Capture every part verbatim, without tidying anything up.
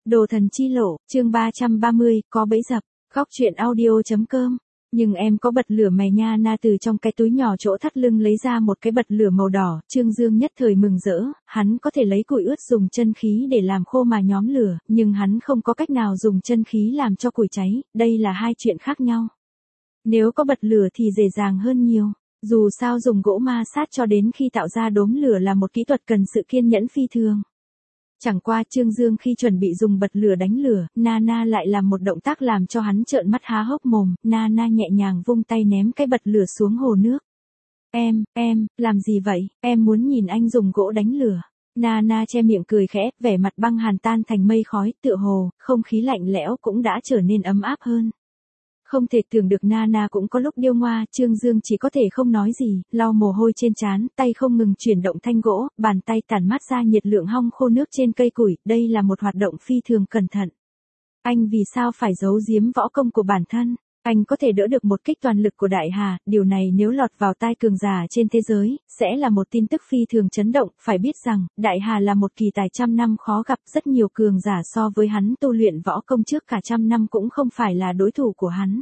Đồ thần chi lộ, chương ba trăm ba mươi, có bẫy dập, góc truyện audio.com. Nhưng em có bật lửa mày nha. Na từ trong cái túi nhỏ chỗ thắt lưng lấy ra một cái bật lửa màu đỏ, Trương Dương nhất thời mừng rỡ, hắn có thể lấy củi ướt dùng chân khí để làm khô mà nhóm lửa, nhưng hắn không có cách nào dùng chân khí làm cho củi cháy, đây là hai chuyện khác nhau. Nếu có bật lửa thì dễ dàng hơn nhiều. Dù sao dùng gỗ ma sát cho đến khi tạo ra đốm lửa là một kỹ thuật cần sự kiên nhẫn phi thường. Chẳng qua Trương Dương khi chuẩn bị dùng bật lửa đánh lửa, Nana lại làm một động tác làm cho hắn trợn mắt há hốc mồm, Nana nhẹ nhàng vung tay ném cái bật lửa xuống hồ nước. Em, em, làm gì vậy, em muốn nhìn anh dùng gỗ đánh lửa. Nana che miệng cười khẽ, vẻ mặt băng hàn tan thành mây khói, tựa hồ, không khí lạnh lẽo cũng đã trở nên ấm áp hơn. Không thể tưởng được Nana cũng có lúc điêu ngoa, Trương Dương chỉ có thể không nói gì, lau mồ hôi trên trán, tay không ngừng chuyển động thanh gỗ, bàn tay tản mát ra nhiệt lượng hong khô nước trên cây củi, đây là một hoạt động phi thường cẩn thận. Anh vì sao phải giấu giếm võ công của bản thân? Anh có thể đỡ được một kích toàn lực của Đại Hà, điều này nếu lọt vào tai cường giả trên thế giới, sẽ là một tin tức phi thường chấn động, phải biết rằng, Đại Hà là một kỳ tài trăm năm khó gặp, rất nhiều cường giả so với hắn tu luyện võ công trước cả trăm năm cũng không phải là đối thủ của hắn.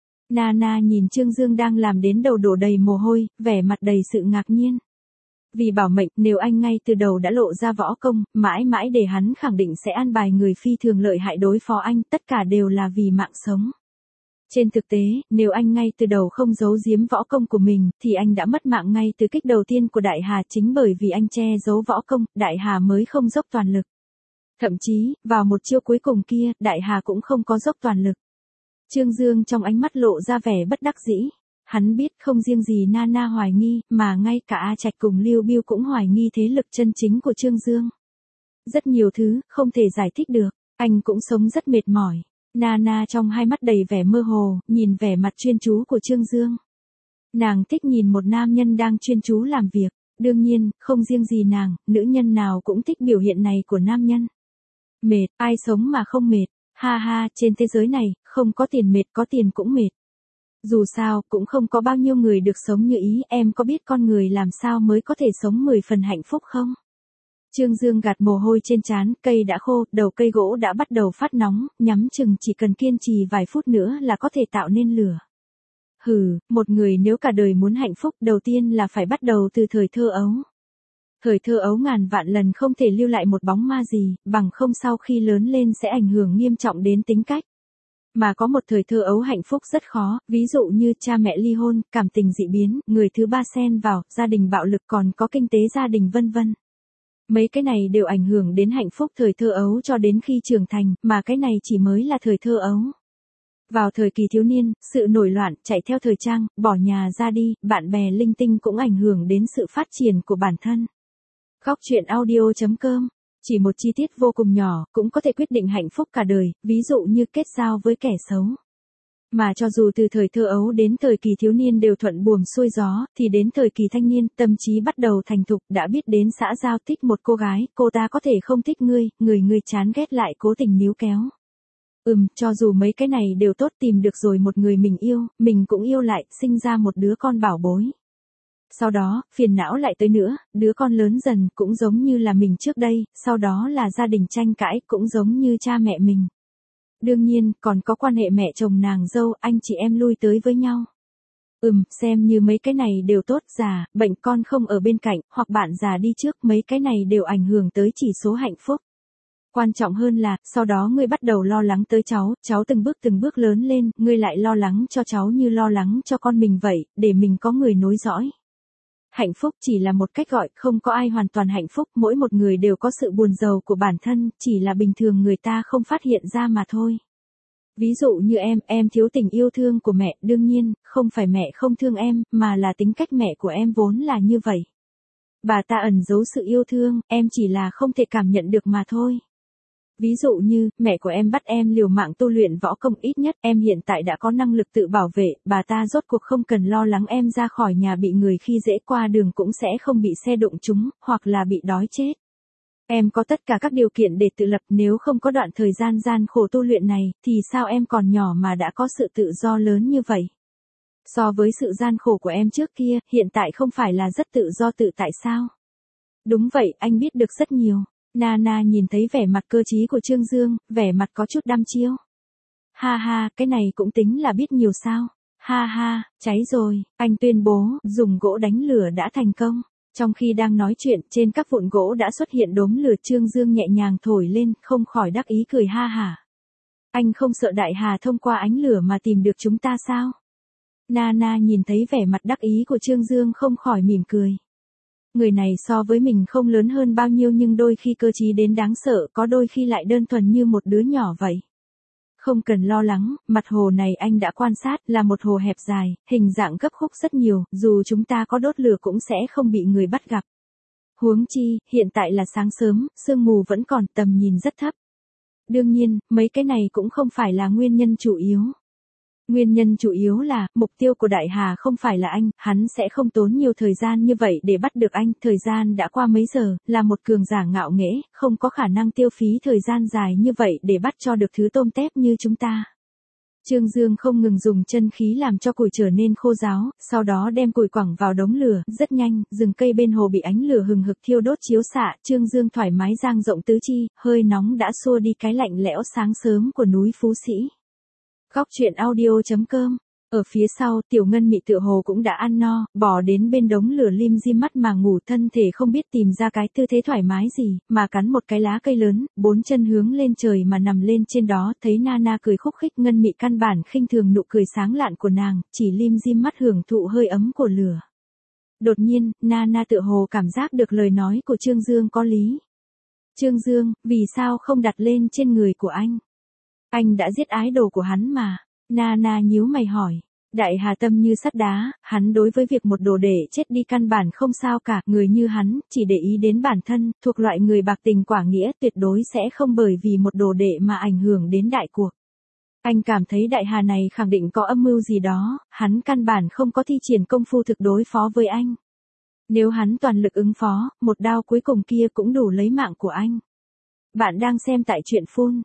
Nana nhìn Trương Dương đang làm đến đầu đổ đầy mồ hôi, vẻ mặt đầy sự ngạc nhiên. Vì bảo mệnh, nếu anh ngay từ đầu đã lộ ra võ công, mãi mãi để hắn khẳng định sẽ an bài người phi thường lợi hại đối phó anh, tất cả đều là vì mạng sống. Trên thực tế, nếu anh ngay từ đầu không giấu giếm võ công của mình, thì anh đã mất mạng ngay từ kích đầu tiên của Đại Hà, chính bởi vì anh che giấu võ công, Đại Hà mới không dốc toàn lực. Thậm chí, vào một chiêu cuối cùng kia, Đại Hà cũng không có dốc toàn lực. Trương Dương trong ánh mắt lộ ra vẻ bất đắc dĩ. Hắn biết không riêng gì Nana hoài nghi, mà ngay cả A Trạch cùng Lưu Biêu cũng hoài nghi thế lực chân chính của Trương Dương. Rất nhiều thứ, không thể giải thích được, anh cũng sống rất mệt mỏi. Nana trong hai mắt đầy vẻ mơ hồ, nhìn vẻ mặt chuyên chú của Trương Dương. Nàng thích nhìn một nam nhân đang chuyên chú làm việc, đương nhiên, không riêng gì nàng, nữ nhân nào cũng thích biểu hiện này của nam nhân. Mệt, ai sống mà không mệt, ha ha, trên thế giới này, không có tiền mệt, có tiền cũng mệt. Dù sao, cũng không có bao nhiêu người được sống như ý, em có biết con người làm sao mới có thể sống mười phần hạnh phúc không? Trương Dương gạt mồ hôi trên trán, cây đã khô, đầu cây gỗ đã bắt đầu phát nóng, nhắm chừng chỉ cần kiên trì vài phút nữa là có thể tạo nên lửa. Hừ, một người nếu cả đời muốn hạnh phúc, đầu tiên là phải bắt đầu từ thời thơ ấu. Thời thơ ấu ngàn vạn lần không thể lưu lại một bóng ma gì, bằng không sau khi lớn lên sẽ ảnh hưởng nghiêm trọng đến tính cách. Mà có một thời thơ ấu hạnh phúc rất khó, ví dụ như cha mẹ ly hôn, cảm tình dị biến, người thứ ba xen vào, gia đình bạo lực còn có kinh tế gia đình vân vân. Mấy cái này đều ảnh hưởng đến hạnh phúc thời thơ ấu cho đến khi trưởng thành, mà cái này chỉ mới là thời thơ ấu. Vào thời kỳ thiếu niên, sự nổi loạn, chạy theo thời trang, bỏ nhà ra đi, bạn bè linh tinh cũng ảnh hưởng đến sự phát triển của bản thân. Góc truyện audio.com. Chỉ một chi tiết vô cùng nhỏ, cũng có thể quyết định hạnh phúc cả đời, ví dụ như kết giao với kẻ xấu. Mà cho dù từ thời thơ ấu đến thời kỳ thiếu niên đều thuận buồm xuôi gió, thì đến thời kỳ thanh niên, tâm trí bắt đầu thành thục, đã biết đến xã giao thích một cô gái, cô ta có thể không thích ngươi, người ngươi chán ghét lại cố tình níu kéo. Ừm, cho dù mấy cái này đều tốt, tìm được rồi một người mình yêu, mình cũng yêu lại, sinh ra một đứa con bảo bối. Sau đó, phiền não lại tới nữa, đứa con lớn dần, cũng giống như là mình trước đây, sau đó là gia đình tranh cãi, cũng giống như cha mẹ mình. Đương nhiên, còn có quan hệ mẹ chồng nàng dâu, anh chị em lui tới với nhau. Ừm, xem như mấy cái này đều tốt, già, bệnh con không ở bên cạnh, hoặc bạn già đi trước, mấy cái này đều ảnh hưởng tới chỉ số hạnh phúc. Quan trọng hơn là, sau đó ngươi bắt đầu lo lắng tới cháu, cháu từng bước từng bước lớn lên, ngươi lại lo lắng cho cháu như lo lắng cho con mình vậy, để mình có người nối dõi. Hạnh phúc chỉ là một cách gọi, không có ai hoàn toàn hạnh phúc, mỗi một người đều có sự buồn rầu của bản thân, chỉ là bình thường người ta không phát hiện ra mà thôi. Ví dụ như em, em thiếu tình yêu thương của mẹ, đương nhiên, không phải mẹ không thương em, mà là tính cách mẹ của em vốn là như vậy. Bà ta ẩn giấu sự yêu thương, em chỉ là không thể cảm nhận được mà thôi. Ví dụ như, mẹ của em bắt em liều mạng tu luyện võ công, ít nhất em hiện tại đã có năng lực tự bảo vệ, bà ta rốt cuộc không cần lo lắng em ra khỏi nhà bị người khi dễ, qua đường cũng sẽ không bị xe đụng trúng, hoặc là bị đói chết. Em có tất cả các điều kiện để tự lập, nếu không có đoạn thời gian gian khổ tu luyện này, thì sao em còn nhỏ mà đã có sự tự do lớn như vậy? So với sự gian khổ của em trước kia, hiện tại không phải là rất tự do tự tại sao? Đúng vậy, anh biết được rất nhiều. Nana nhìn thấy vẻ mặt cơ trí của Trương Dương, vẻ mặt có chút đăm chiêu. Ha ha, cái này cũng tính là biết nhiều sao. Ha ha, cháy rồi, anh tuyên bố, dùng gỗ đánh lửa đã thành công. Trong khi đang nói chuyện, trên các vụn gỗ đã xuất hiện đốm lửa. Trương Dương nhẹ nhàng thổi lên, không khỏi đắc ý cười ha hả. Anh không sợ Đại Hà thông qua ánh lửa mà tìm được chúng ta sao? Nana nhìn thấy vẻ mặt đắc ý của Trương Dương không khỏi mỉm cười. Người này so với mình không lớn hơn bao nhiêu nhưng đôi khi cơ trí đến đáng sợ, có đôi khi lại đơn thuần như một đứa nhỏ vậy. Không cần lo lắng, mặt hồ này anh đã quan sát là một hồ hẹp dài, hình dạng gấp khúc rất nhiều, dù chúng ta có đốt lửa cũng sẽ không bị người bắt gặp. Huống chi, hiện tại là sáng sớm, sương mù vẫn còn, tầm nhìn rất thấp. Đương nhiên, mấy cái này cũng không phải là nguyên nhân chủ yếu. Nguyên nhân chủ yếu là, mục tiêu của Đại Hà không phải là anh, hắn sẽ không tốn nhiều thời gian như vậy để bắt được anh, thời gian đã qua mấy giờ, là một cường giả ngạo nghễ, không có khả năng tiêu phí thời gian dài như vậy để bắt cho được thứ tôm tép như chúng ta. Trương Dương không ngừng dùng chân khí làm cho củi trở nên khô ráo, sau đó đem củi quẳng vào đống lửa, rất nhanh, rừng cây bên hồ bị ánh lửa hừng hực thiêu đốt chiếu xạ, Trương Dương thoải mái dang rộng tứ chi, hơi nóng đã xua đi cái lạnh lẽo sáng sớm của núi Phú Sĩ. Góc truyện audio chấm com. Ở phía sau, Tiểu Ngân Mị tựa hồ cũng đã ăn no, bò đến bên đống lửa lim dim mắt mà ngủ, thân thể không biết tìm ra cái tư thế thoải mái gì, mà cắn một cái lá cây lớn, bốn chân hướng lên trời mà nằm lên trên đó, thấy Nana cười khúc khích. Ngân Mị căn bản khinh thường nụ cười sáng lạn của nàng, chỉ lim dim mắt hưởng thụ hơi ấm của lửa. Đột nhiên, Nana tựa hồ cảm giác được lời nói của Trương Dương có lý. Trương Dương, vì sao không đặt lên trên người của anh? Anh đã giết ái đồ của hắn mà. Nana nhíu mày hỏi. Đại Hà tâm như sắt đá, hắn đối với việc một đồ đệ chết đi căn bản không sao cả, người như hắn, chỉ để ý đến bản thân, thuộc loại người bạc tình quả nghĩa, tuyệt đối sẽ không bởi vì một đồ đệ mà ảnh hưởng đến đại cuộc. Anh cảm thấy Đại Hà này khẳng định có âm mưu gì đó, hắn căn bản không có thi triển công phu thực đối phó với anh. Nếu hắn toàn lực ứng phó, một đao cuối cùng kia cũng đủ lấy mạng của anh. Bạn đang xem tại truyện phun.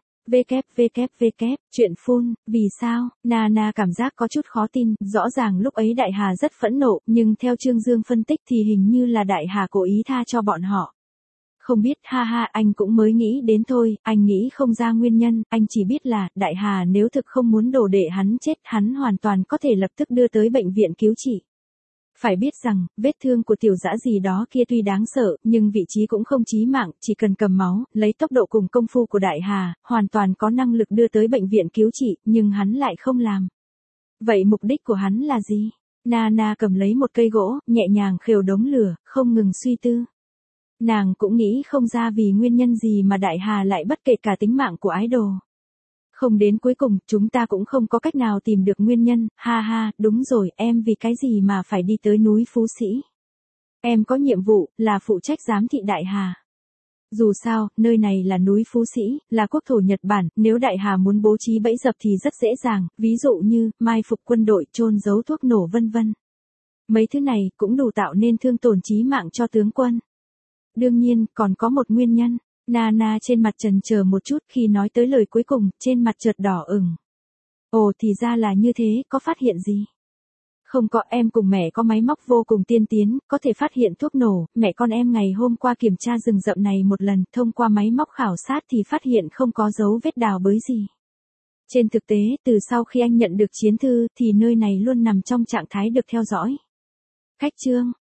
www, chuyện phun, vì sao? Nana cảm giác có chút khó tin, rõ ràng lúc ấy Đại Hà rất phẫn nộ, nhưng theo Trương Dương phân tích thì hình như là Đại Hà cố ý tha cho bọn họ. Không biết, ha ha, anh cũng mới nghĩ đến thôi, anh nghĩ không ra nguyên nhân, anh chỉ biết là, Đại Hà nếu thực không muốn đồ đệ hắn chết, hắn hoàn toàn có thể lập tức đưa tới bệnh viện cứu trị. Phải biết rằng, vết thương của tiểu dã gì đó kia tuy đáng sợ, nhưng vị trí cũng không chí mạng, chỉ cần cầm máu, lấy tốc độ cùng công phu của Đại Hà, hoàn toàn có năng lực đưa tới bệnh viện cứu trị, nhưng hắn lại không làm. Vậy mục đích của hắn là gì? Nana cầm lấy một cây gỗ, nhẹ nhàng khều đống lửa, không ngừng suy tư. Nàng cũng nghĩ không ra vì nguyên nhân gì mà Đại Hà lại bất kể cả tính mạng của ái đồ. Không đến cuối cùng, chúng ta cũng không có cách nào tìm được nguyên nhân, ha ha, đúng rồi, em vì cái gì mà phải đi tới núi Phú Sĩ. Em có nhiệm vụ, là phụ trách giám thị Đại Hà. Dù sao, nơi này là núi Phú Sĩ, là quốc thổ Nhật Bản, nếu Đại Hà muốn bố trí bẫy dập thì rất dễ dàng, ví dụ như, mai phục quân đội, chôn giấu thuốc nổ vân vân. Mấy thứ này, cũng đủ tạo nên thương tổn chí mạng cho tướng quân. Đương nhiên, còn có một nguyên nhân. Nana trên mặt chần chờ một chút khi nói tới lời cuối cùng, trên mặt chợt đỏ ửng. Ồ thì ra là như thế, có phát hiện gì? Không có, em cùng mẹ có máy móc vô cùng tiên tiến, có thể phát hiện thuốc nổ, mẹ con em ngày hôm qua kiểm tra rừng rậm này một lần, thông qua máy móc khảo sát thì phát hiện không có dấu vết đào bới gì. Trên thực tế, từ sau khi anh nhận được chiến thư, thì nơi này luôn nằm trong trạng thái được theo dõi. Khách trương,